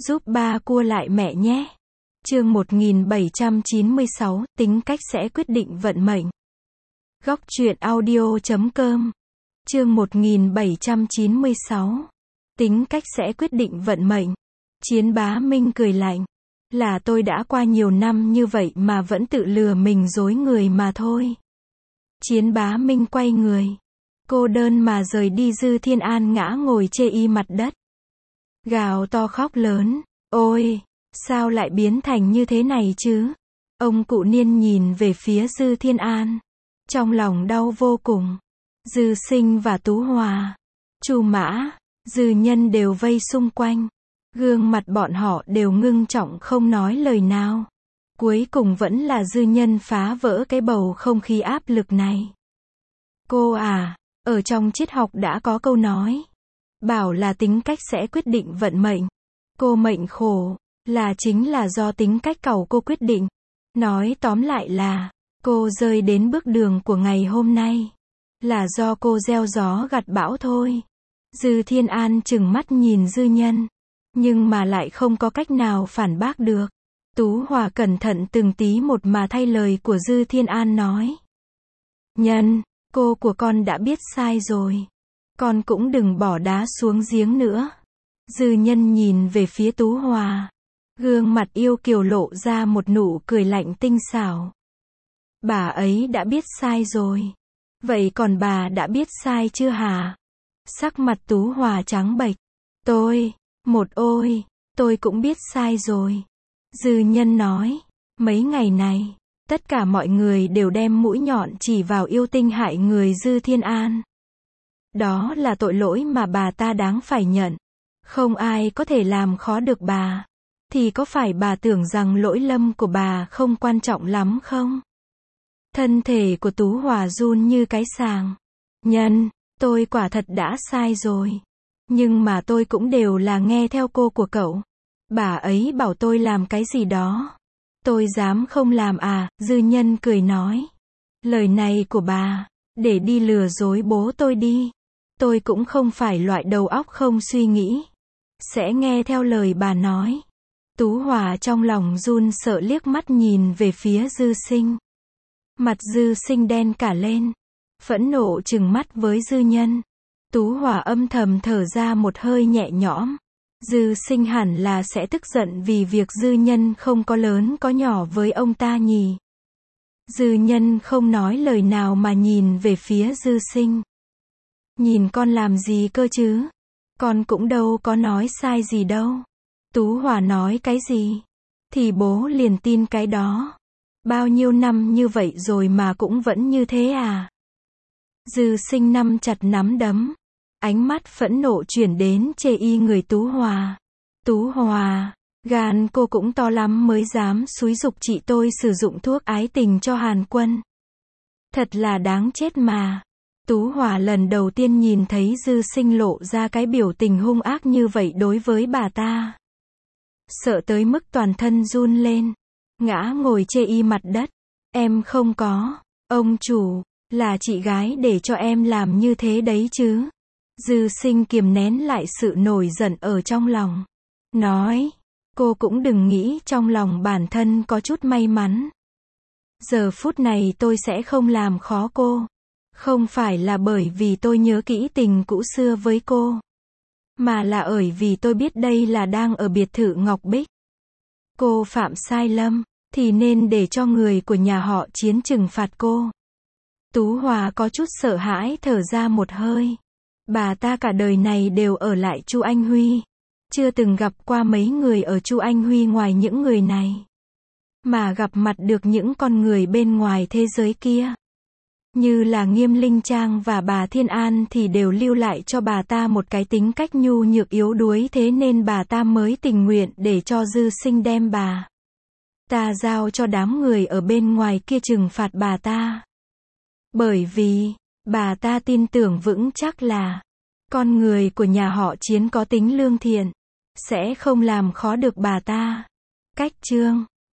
Giúp ba cua lại mẹ nhé. Chương 1796, tính cách sẽ quyết định vận mệnh. Góc truyện audio.com. Chương 1796. Tính cách sẽ quyết định vận mệnh. Chiến Bá Minh cười lạnh. Là tôi đã qua nhiều năm như vậy mà vẫn tự lừa mình dối người mà thôi. Chiến Bá Minh quay người. Cô đơn mà rời đi. Dư Thiên An ngã ngồi chê y mặt đất. Gào to khóc lớn. Ôi, sao lại biến thành như thế này chứ? Ông cụ Niên nhìn về phía Dư Thiên An. Trong lòng đau vô cùng. Dư Sinh và Tú Hòa, Chu Mã, Dư Nhân đều vây xung quanh. Gương mặt bọn họ đều ngưng trọng không nói lời nào. Cuối cùng vẫn là Dư Nhân phá vỡ cái bầu không khí áp lực này. Cô à, ở trong triết học đã có câu nói. Bảo là tính cách sẽ quyết định vận mệnh. Cô mệnh khổ, chính là do tính cách cẩu cô quyết định. Nói tóm lại là, cô rơi đến bước đường của ngày hôm nay. Là do cô gieo gió gặt bão thôi. Dư Thiên An trừng mắt nhìn Dư Nhân. Nhưng mà lại không có cách nào phản bác được. Tú Hòa cẩn thận từng tí một mà thay lời của Dư Thiên An nói. Nhân, cô của con đã biết sai rồi. Con cũng đừng bỏ đá xuống giếng nữa. Dư Nhân nhìn về phía Tú Hòa. Gương mặt yêu kiều lộ ra một nụ cười lạnh tinh xảo. Bà ấy đã biết sai rồi. Vậy còn bà đã biết sai chưa hả? Sắc mặt Tú Hòa trắng bệch. Tôi cũng biết sai rồi. Dư Nhân nói. Mấy ngày này, tất cả mọi người đều đem mũi nhọn chỉ vào yêu tinh hại người Dư Thiên An. Đó là tội lỗi mà bà ta đáng phải nhận. Không ai có thể làm khó được bà. Thì có phải bà tưởng rằng lỗi lầm của bà không quan trọng lắm không? Thân thể của Tú Hòa run như cái sàng. Nhân, tôi quả thật đã sai rồi. Nhưng mà tôi cũng đều là nghe theo cô của cậu. Bà ấy bảo tôi làm cái gì đó. Tôi dám không làm à? Dư Nhân cười nói. Lời này của bà, để đi lừa dối bố tôi đi. Tôi cũng không phải loại đầu óc không suy nghĩ. Sẽ nghe theo lời bà nói. Tú Hòa trong lòng run sợ liếc mắt nhìn về phía Dư Sinh. Mặt Dư Sinh đen cả lên. Phẫn nộ trừng mắt với Dư Nhân. Tú Hòa âm thầm thở ra một hơi nhẹ nhõm. Dư Sinh hẳn là sẽ tức giận vì việc Dư Nhân không có lớn có nhỏ với ông ta nhỉ. Dư Nhân không nói lời nào mà nhìn về phía Dư Sinh. Nhìn con làm gì cơ chứ? Con cũng đâu có nói sai gì đâu. Tú Hòa nói cái gì? Thì bố liền tin cái đó. Bao nhiêu năm như vậy rồi mà cũng vẫn như thế à? Dư Sinh nắm chặt nắm đấm. Ánh mắt phẫn nộ chuyển đến chê y người Tú Hòa. Tú Hòa, gan cô cũng to lắm mới dám xúi giục chị tôi sử dụng thuốc ái tình cho Hàn Quân. Thật là đáng chết mà. Tú Hòa lần đầu tiên nhìn thấy Dư Sinh lộ ra cái biểu tình hung ác như vậy đối với bà ta. Sợ tới mức toàn thân run lên. Ngã ngồi chê y mặt đất. Em không có. Ông chủ, là chị gái để cho em làm như thế đấy chứ. Dư Sinh kiềm nén lại sự nổi giận ở trong lòng. Nói, cô cũng đừng nghĩ trong lòng bản thân có chút may mắn. Giờ phút này tôi sẽ không làm khó cô. Không phải là bởi vì tôi nhớ kỹ tình cũ xưa với cô. Mà là bởi vì tôi biết đây là đang ở biệt thự Ngọc Bích. Cô phạm sai lầm, thì nên để cho người của nhà họ Chiến trừng phạt cô. Tú Hòa có chút sợ hãi thở ra một hơi. Bà ta cả đời này đều ở lại Chu Anh Huy. Chưa từng gặp qua mấy người ở Chu Anh Huy ngoài những người này. Mà gặp mặt được những con người bên ngoài thế giới kia. Như là Nghiêm Linh Trang và bà Thiên An thì đều lưu lại cho bà ta một cái tính cách nhu nhược yếu đuối, thế nên bà ta mới tình nguyện để cho Dư Sinh đem bà ta giao cho đám người ở bên ngoài kia trừng phạt bà ta. Bởi vì, bà ta tin tưởng vững chắc là con người của nhà họ Chiến có tính lương thiện, sẽ không làm khó được bà ta. Cách chương